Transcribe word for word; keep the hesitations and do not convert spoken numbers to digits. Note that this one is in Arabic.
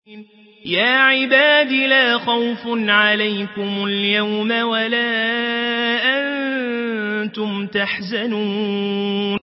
يا عباد لا خوف عليكم اليوم ولا أنتم تحزنون